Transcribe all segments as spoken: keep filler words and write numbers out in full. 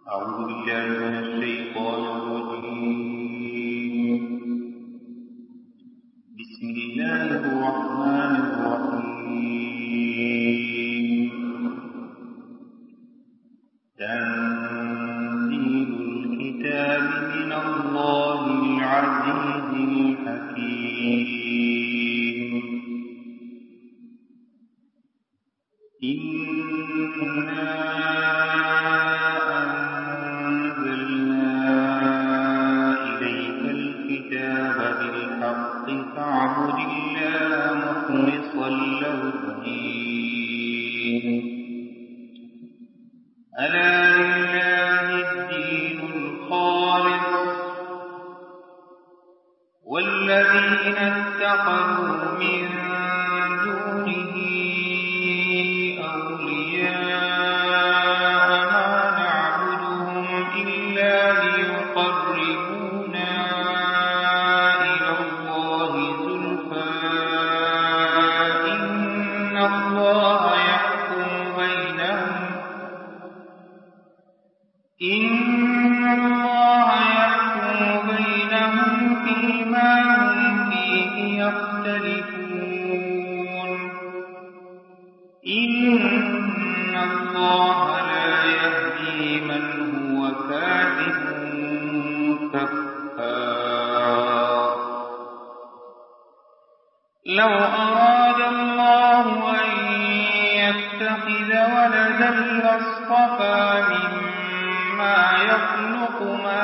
أعوذ بالله من الشيطان الرجيم. بسم الله الرحمن الرحيم. تنزيل الكتاب من الله العزيز الحكيم. إنا أنزلنا إليك الكتاب بالحق فاعبد الله مخلصا له الدين. ألا لله الدين الخالص والذين اتخذوا من دونه أولياء ما نعبدهم إلا ليقربونا إلى الله زلفى إن الله يحكم بينهم إن الله يحكم بينهم فيما هم فيه يختلفون. إن الله لا يهدي من هو كاذب كفار. لو أراد الله أن يتخذ ولدا لاصطفى مما يخلق ما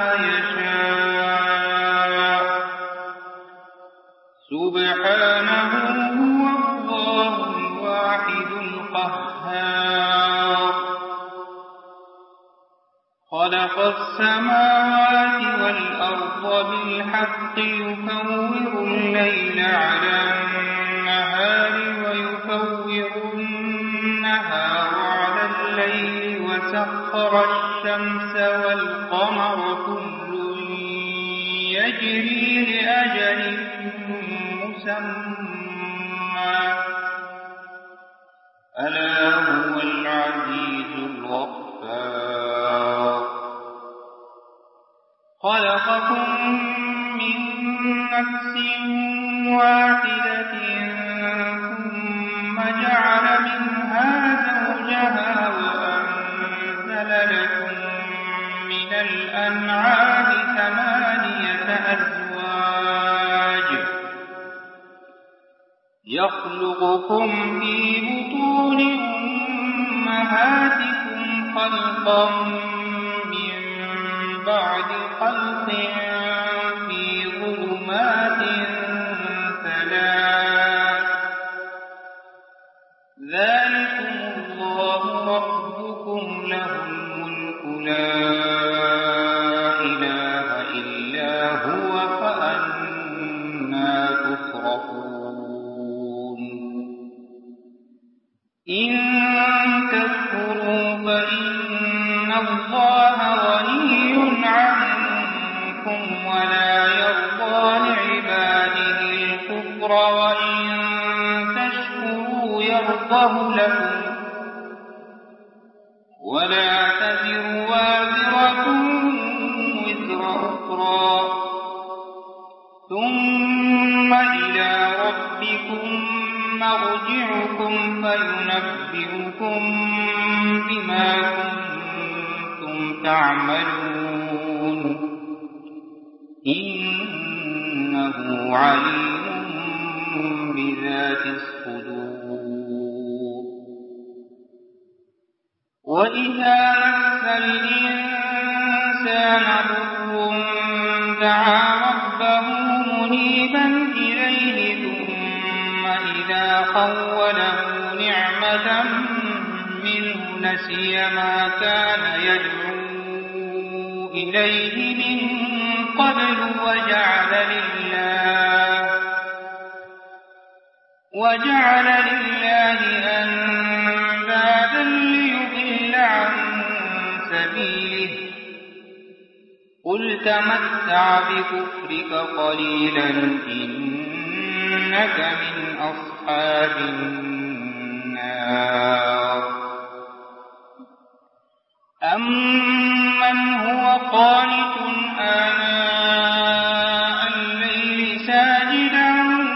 يشاء سبحانه هو الله الواحد القهار. خلق السماوات والأرض بالحق يكور الليل على النهار ويكور النهار على الليل وسخر الشمس والقمر كل يجري لأجل مسمى ألا هو العزيز الغفار. خلقكم من نفس واحدة ثم جعل منها زوجها وأنزل لكم من الأنعام ثمانية أزواج يخلقكم في بطون أمهاتكم خلقا من بعد خلق في ظلمات ثلاث ذلكم الله ربكم له الملك لا إله إلا هو فأنى تصرفون. إن تكفروا فإن الله غني عنكم ولا يرضى لعباده الكفر وإن تشكروا يرضه لكم ولا تزر وازرة وزر أخرى ثم إلى ربكم مرجعكم فينبئكم بما كنتم تعملون. إنه عليم بذات الصدور. وإذا مس الإنسان ضر دعا ربه منيبا إليه ثم إذا خوله نعمة منه نسي ما كان يدعو إليه من قبل وجعل لله وجعل لله أندادا ليضل عن سبيله. قل تمتع بكفرك قليلا إنك من أصحاب النار. أمن من هو قانت آناء الليل ساجدا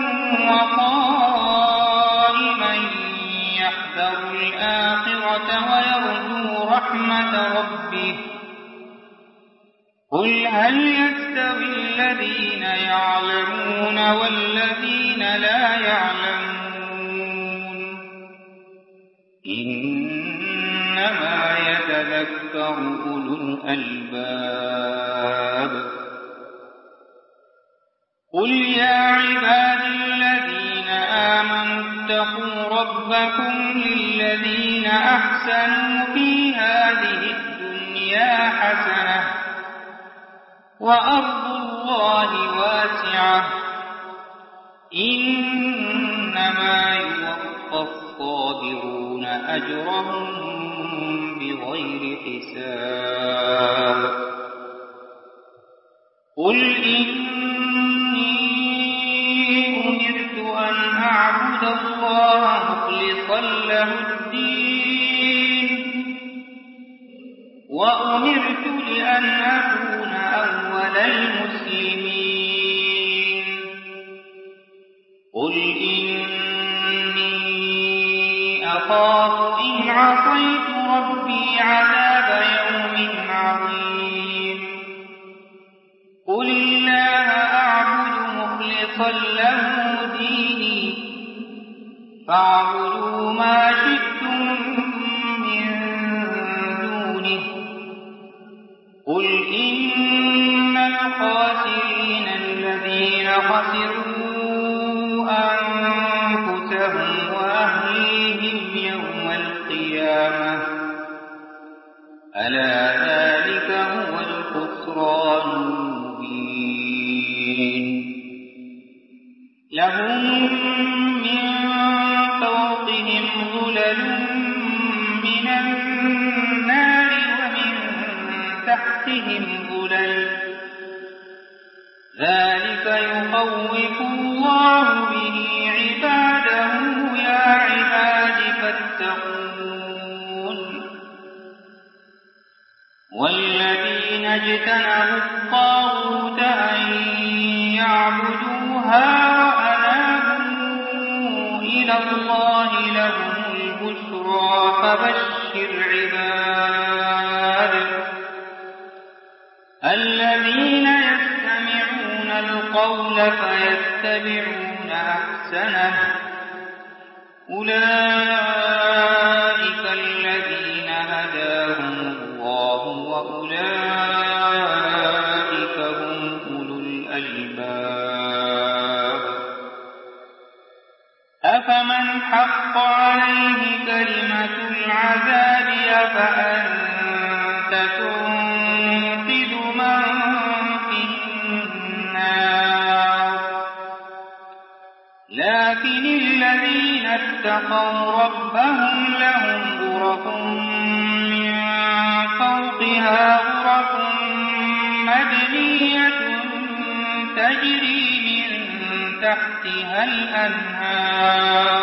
وقائما يحذر الآخرة ويرجو رحمة ربه قل هل يستوي الذين يعلمون والذين لا يعلمون إنما يتذكر أولو الألباب قل يا عبادي الذين آمنوا اتقوا ربكم للذين أحسنوا في هذه الدنيا حسنة وأرض الله واسعة إنما يوفى الصابرون أجرهم بغير حساب قل إني أمرت أن أعبد الله مخلصا له الدين وأمرت لأن أكون أول المسلمين قل إني أخاف إن عصيت ربي عذاب يوم عظيم قل الله أعبد مخلصا له ديني فاعبدوا ما شئتم من دونه قل إن الخاسرين الذين خسروا أنفسهم وأهليهم يوم القيامة ألا ذلك هو الخسران المبين لهم من فوقهم ظلل من النار ومن تحتهم ظلل ذلك يخوف الله به عباده يا عباد فاتقون والذين اجتنبوا الطاغوت أن يعبدوها وأنابوا إلى الله لهم البشرى فبشر عباد الذين يستمعون القول فيتبعون أحسنه أولئك الذين هداهم الله وأولئك هم أولو الألباب أفمن حق عليه كلمة العذاب أفأنت تنقذ من في النار لكن الذين اتقوا ربهم لهم غرف من فوقها غرف مبنية تجري من تحتها الأنهار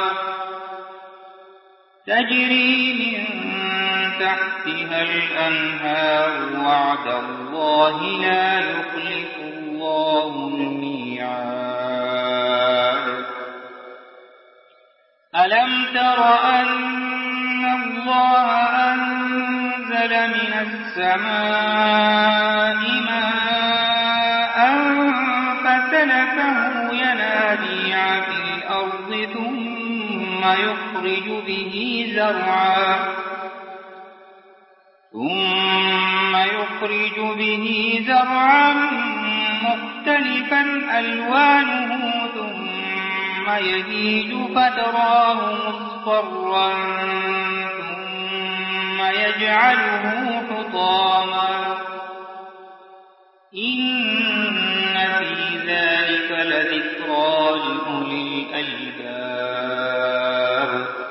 تجري من تحتها الأنهار وعد الله لا يخلف الله الميعاد ألم تر أن الله أنزل من السماء ماء فسلكه ينابيع في الأرض ثم يخرج به زرعا ثم يخرج به زرعا مختلفا ألوانه ثم يهيج فتراه مصفرا ثم يجعله حطاما إن في ذلك لذكرى لأولي الألباب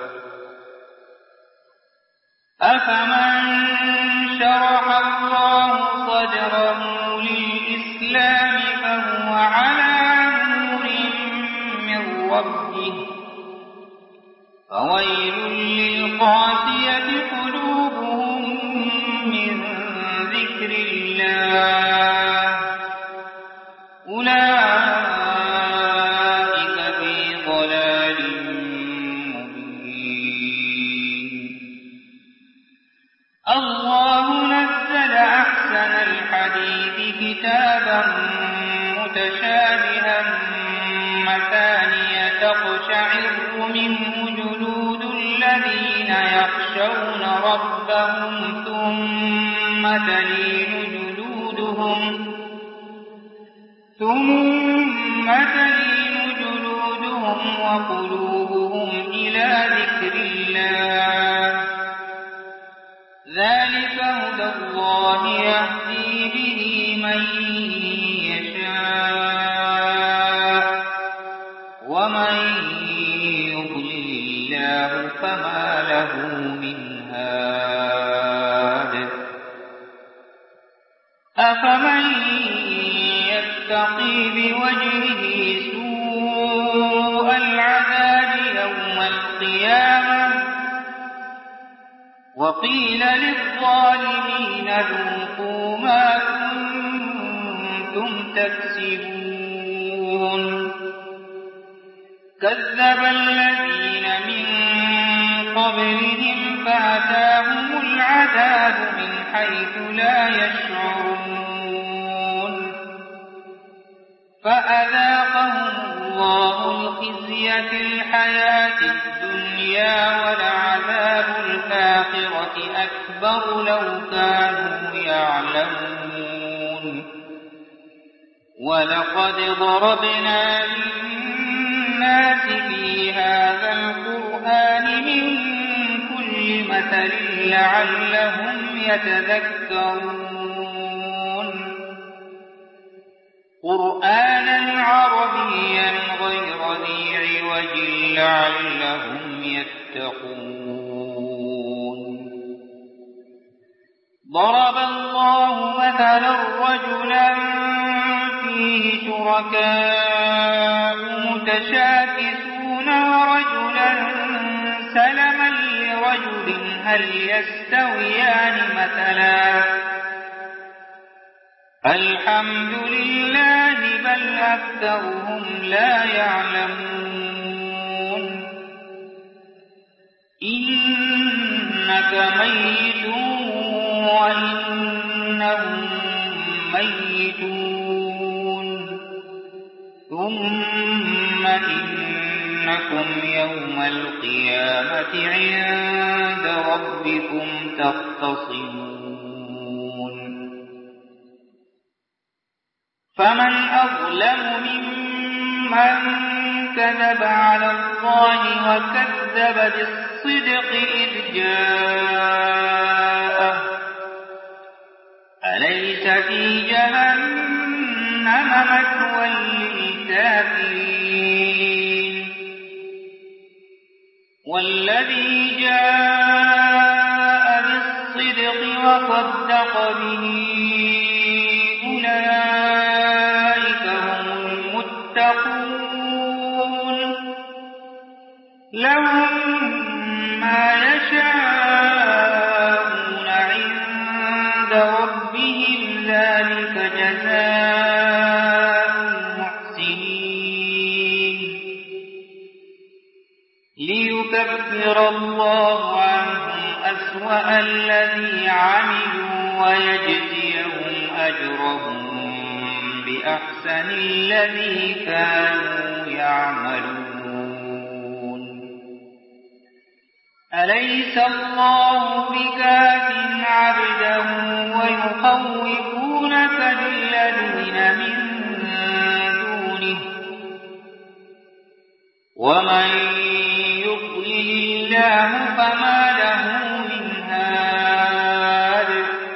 أفمن شرح الله صدره للإسلام فهو على نور من ربه فويل للقاسية قلوبهم متشابها مثانية تقشعر منه جلود الذين يخشون ربهم ثم تلين جلودهم ثم تلين جلودهم وقلوبهم إلى ذكر الله ذلك هدى الله يهدي به من يشاء ومن يضلل الله فما له من هاد أفمن يتقي بوجهه سوء العذاب يوم القيامة وقيل للظالمين ذوقوا ما كنتم تكسبون كذب الذين من قبلهم فأتاهم العذاب من حيث لا يشعرون فأذاقهم الله الخزي في الحياة الدنيا ولعذاب الآخرة أكبر لو كانوا يعلمون ولقد ضربنا للناس في هذا القرآن من كل مثل لعلهم يتذكرون قرآنا عربيا غير ذي عوج لعلهم يتقون ضرب الله مثلا رجلا فيه شركاء متشاكسون ورجلا سلما لرجل هل يستويان مثلا الحمد لله بل أكثرهم لا يعلمون إنك ميت وإنهم ميتون ثم إنكم يوم القيامة عند ربكم تختصمون فمن أظلم ممن كذب على الله وكذب بالصدق إذ جاءه أليس في جهنم مثوى للكافرين والذي جاء بالصدق وصدق به أولئك هم المتقون لهم ما يشاءون عند ربهم ذلك جزاء المحسنين ليكفر الله عنهم أسوأ الذي عملوا ويجزيهم أجرهم بأحسن الذي كانوا يعملون أليس الله بكاف عبده ويخوفونك بالذين من دونه ومن يضلل الله فما له من هاد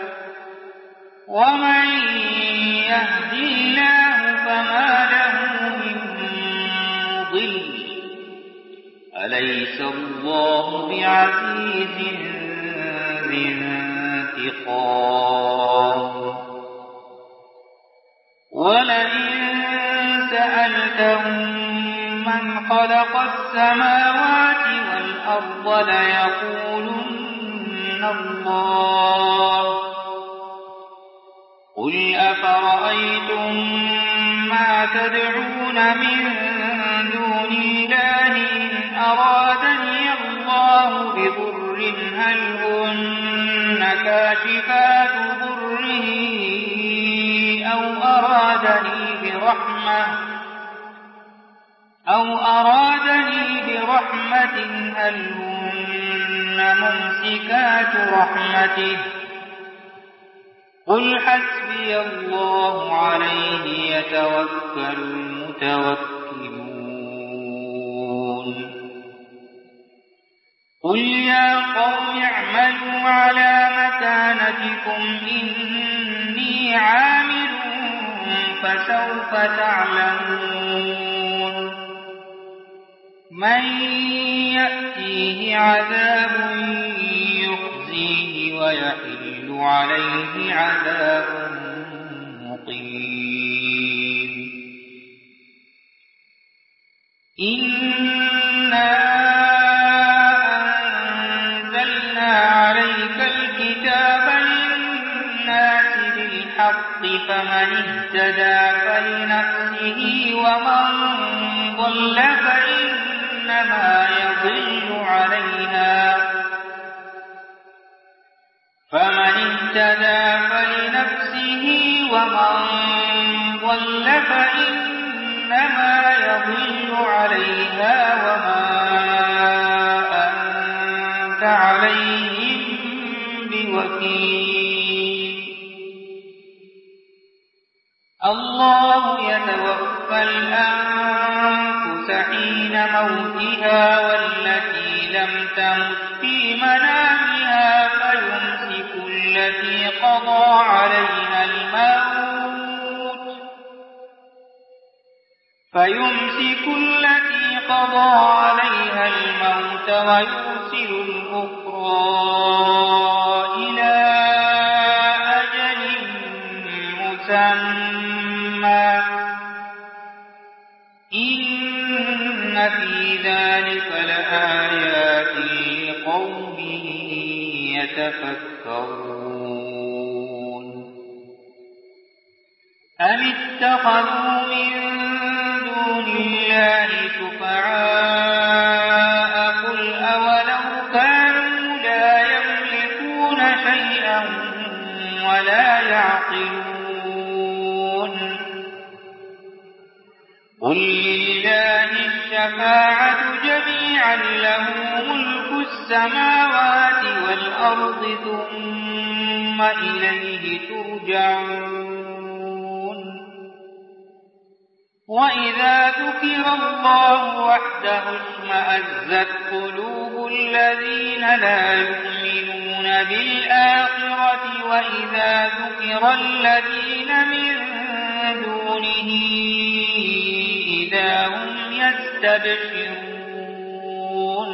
ومن يهد الله فما له من مضل أليس الله بعزيز ذي انتقام ولئن سألتهم من خلق السماوات والأرض ليقولن الله قل أفرأيتم ما تدعون من دون الله إن أرادني الله بضر هل هن كاشفات ضره أو أرادني برحمة برحمة أو أرادني برحمة هل هن ممسكات رحمته قل حسبي الله عليه يتوكل المتوكلون قل يا قوم اعملوا على مكانتكم إني عامل فسوف تعلمون من يأتيه عذاب يخزيه ويحل عليه عذاب مقيم إنا أنزلنا عليك الكتاب للناس بالحق فمن اهتدى فلنفسه ومن ضل فإنما يضل عليها فمن اهتدى فلنفسه ومن ضل فإنما يضل عليها وما أنت عليهم بوكيل الله يتوفى الأنفس حين موتها والتي لم تمت في منامها فيمسك التي قضى عليها الموت فيمسك التي قضى عليها الموت ويرسل الأخرى إلى أجل مسمى إن في ذلك لآيات لقوم يتفكرون أم اتخذوا من دون الله شفعاء قل أولو كانوا لا يملكون شيئا ولا يعقلون قل لله الشفاعة جميعا له ملك السماوات والأرض ثم إليه ترجعون وإذا ذكر الله وحده اشمأزت قلوب الذين لا يؤمنون بالآخرة وإذا ذكر الذين من دونه إذا هم يستبشرون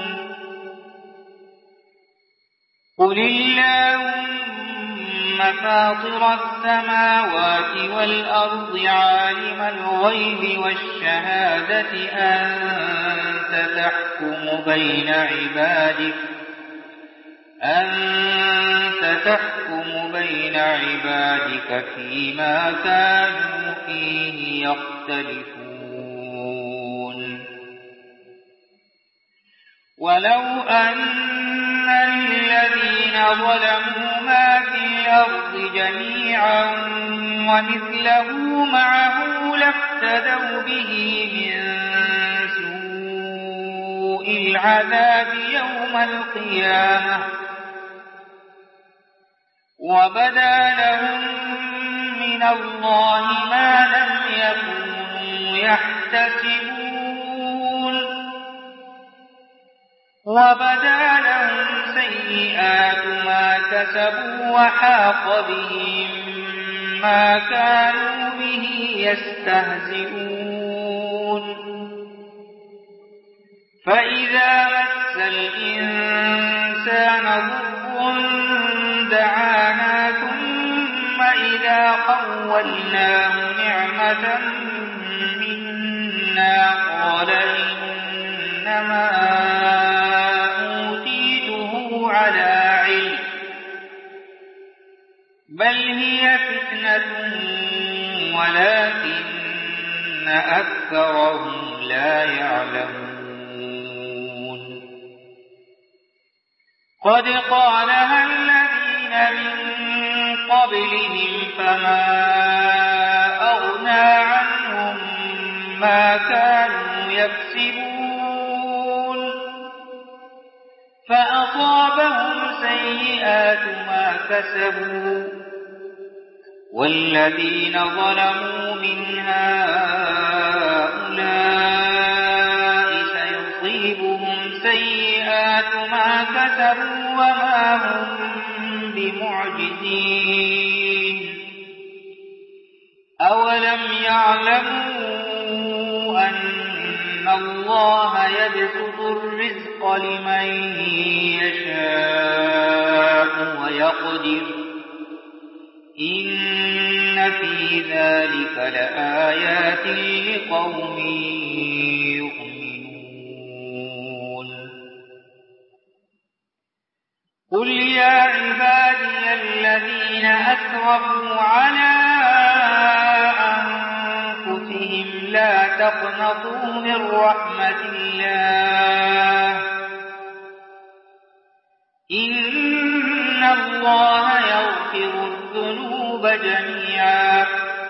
قل اللهم فاطر السماوات والأرض عالم الغيب والشهادة أنت تحكم بين عبادك أنت تحكم بين عبادك فيما كانوا فيه يختلفون ولو أن للذين ظلموا ما في الأرض جميعا ومثله معه لافتدوا به من سوء العذاب يوم القيامة وبدا لهم من الله ما لم يكونوا يحتسبون وبدا لهم سيئات ما كسبوا وحاق بهم ما كانوا به يستهزئون فإذا مس الإنسان ضر دعانا ثم إذا خولناه نعمة منا قال إنما أوتيته على علم بل هي فتنة ولكن أكثرهم لا يعلمون قد قالها الذين من قبلهم فما أغنى عنهم أصابهم سيئات ما كسبوا والذين ظلموا من هؤلاء سيصيبهم سيئات ما كسبوا وما هم بمعجزين أولم يعلموا أن الله يبسط الرزق لمن يشاء ويقدر إن في ذلك لآيات لقوم يؤمنون قل يا عبادي الذين أسرفوا على أنفسهم لا تقنطوا من رحمة الله إن الله يغفر الذنوب جميعا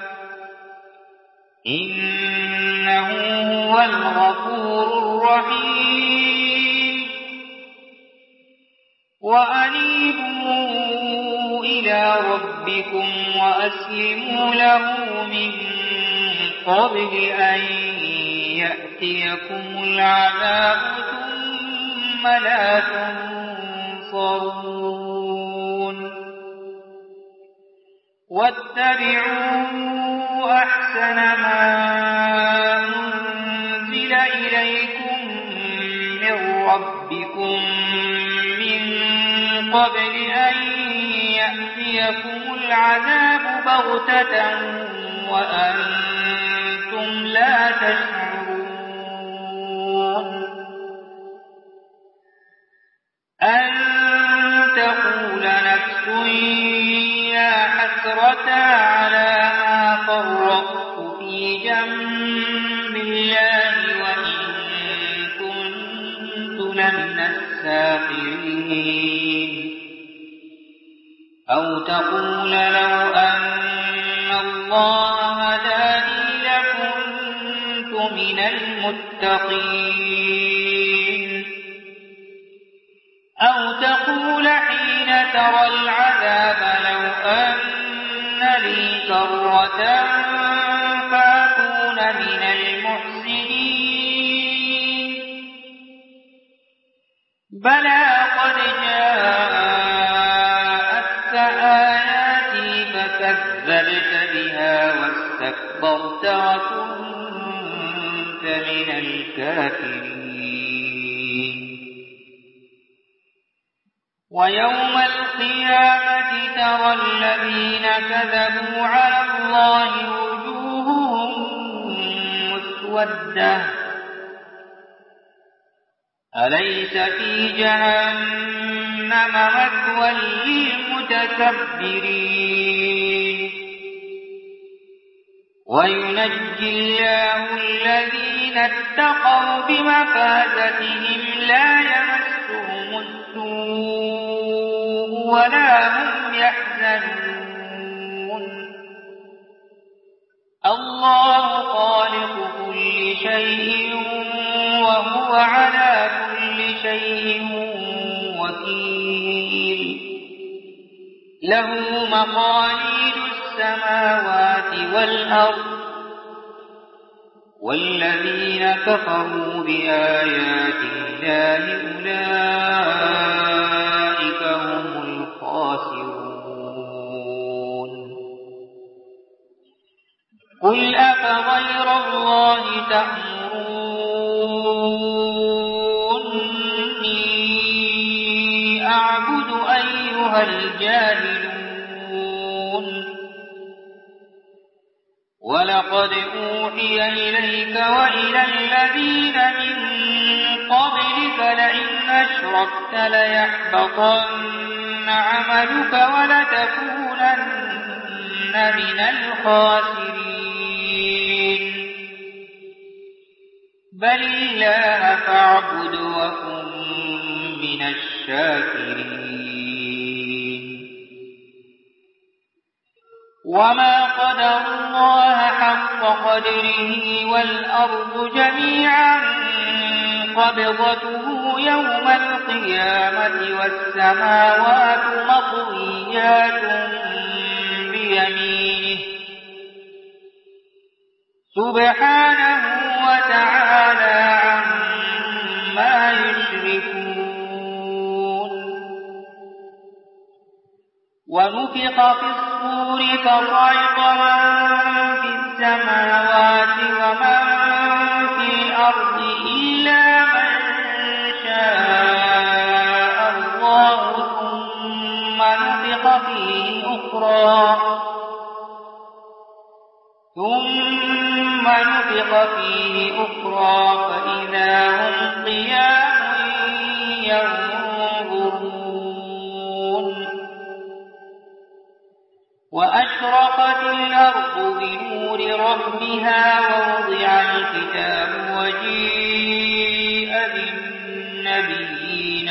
إنه هو الغفور الرحيم وأنيبوا إلى ربكم وأسلموا له من قبل أن يأتيكم العذاب ثم لا تنصرون واتبعوا أحسن ما أنزل إليكم من ربكم من قبل أن يأتيكم العذاب بغتة وأنتم لا تشعرون أن تقول نفس يا حسرة على ما فرطت في جنب الله وإن كنت لمن الساخرين أو تقول لو أن الله هداني لكنت من المتقين أو تقول حين ترى العذاب لو أن لي كرة فأكون من المحسنين بلى قد جاءتك آياتي فكذبت بها واستكبرت وكنت من الكافرين ويوم القيامة ترى الذين كذبوا على الله وجوههم مسودة أليس في جهنم مثوى للمتكبرين وينجي الله الذين اتقوا بمفازتهم لا يمسهم السوء ولا هم يحزنون الله خالق كل شيء وهو على كل شيء وكيل له مقاليد السماوات والأرض والذين كفروا بآيات الله أولئك هم الخاسرون قل أفغير الله تأمروني أعبد أيها الجاهلون ولقد أوحي إليك وإلى الذين من قبلك لئن أشركت ليحبطن عملك ولتكونن من الخاسرين بل الله فاعبد وكن من الشاكرين وما قدر الله حق قدره والأرض جميعا قبضته يوم القيامة والسماوات مطويات بيمينه سبحانه وتعالى عما يشركون. ونفخ في الصور فصعق من في السماوات ومن في الأرض إلا من شاء الله ثم نفخ فيه أخرى ثم نفخ فيه أخرى فإذا هم قيام ينظرون. وأشرقت الأرض بنور ربها ووضع الكتاب وجيء بالنبيين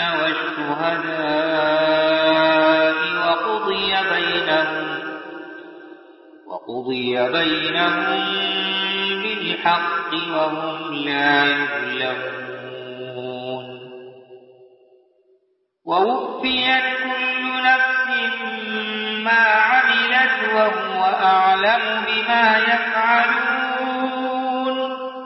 والشهداء وقضي بينهم وقضي بينهم بالحق وهم لا يظلمون. ووفيت كل نفس ما عملت وهو أعلم بما يفعلون.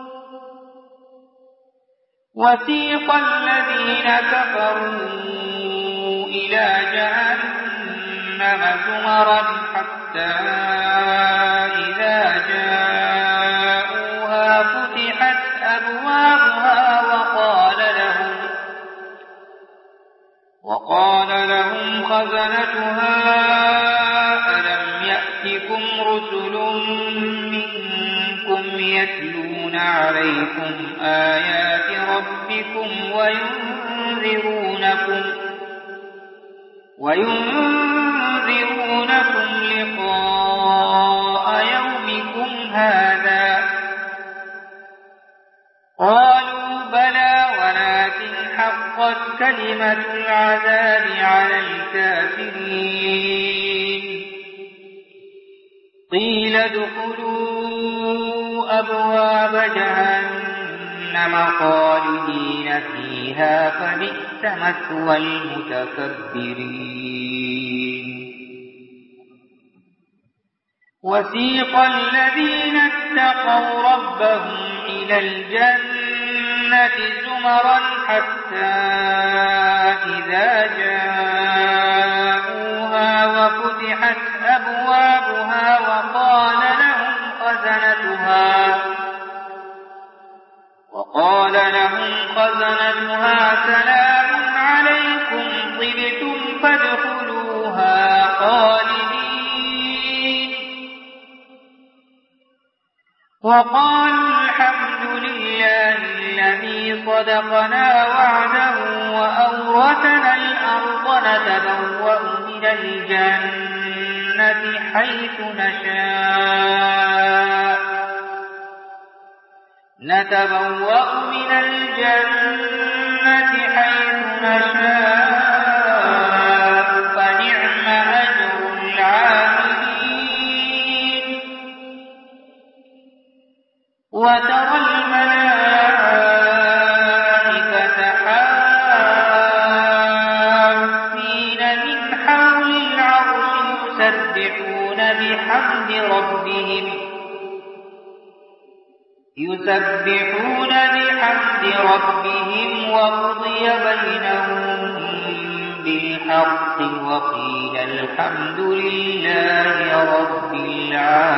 وسيق الذين كفروا إلى جهنم زمرا حتى إذا جاءوها فتحت أبوابها وقال لهم وقال لهم خزنتها ألم يأتكم رسل منكم يتلون عليكم آيات ربكم وينذرونكم وينذرونكم لقاء يومكم هذا؟ قالوا بلى ولكن حقت كلمة العذاب على الكافرين. قيل ادخلوا أبواب جهنم خالدين فيها فبئس مثوى المتكبرين. وسيق الذين اتقوا ربهم إلى الجنة زمرا حتى إذا جاءوها وفتحت أبوابها وقال لهم خزنتها وقال لهم خزنتها سلام عليكم طبتم فادخلوها خالدين. وقالوا الحمد لله الذي صدقنا وعده وأورثنا الأرض نتبوأ من الجنة حيث نشاء نتبوأ من الجنة حيث نشاء فنعم أجر العاملين. وترى الملائكة حافين من حول العرش يسبحون بحمد ربهم يسبحون بحمد ربهم وقضي بينهم بالحق وقيل الحمد لله رب العالمين.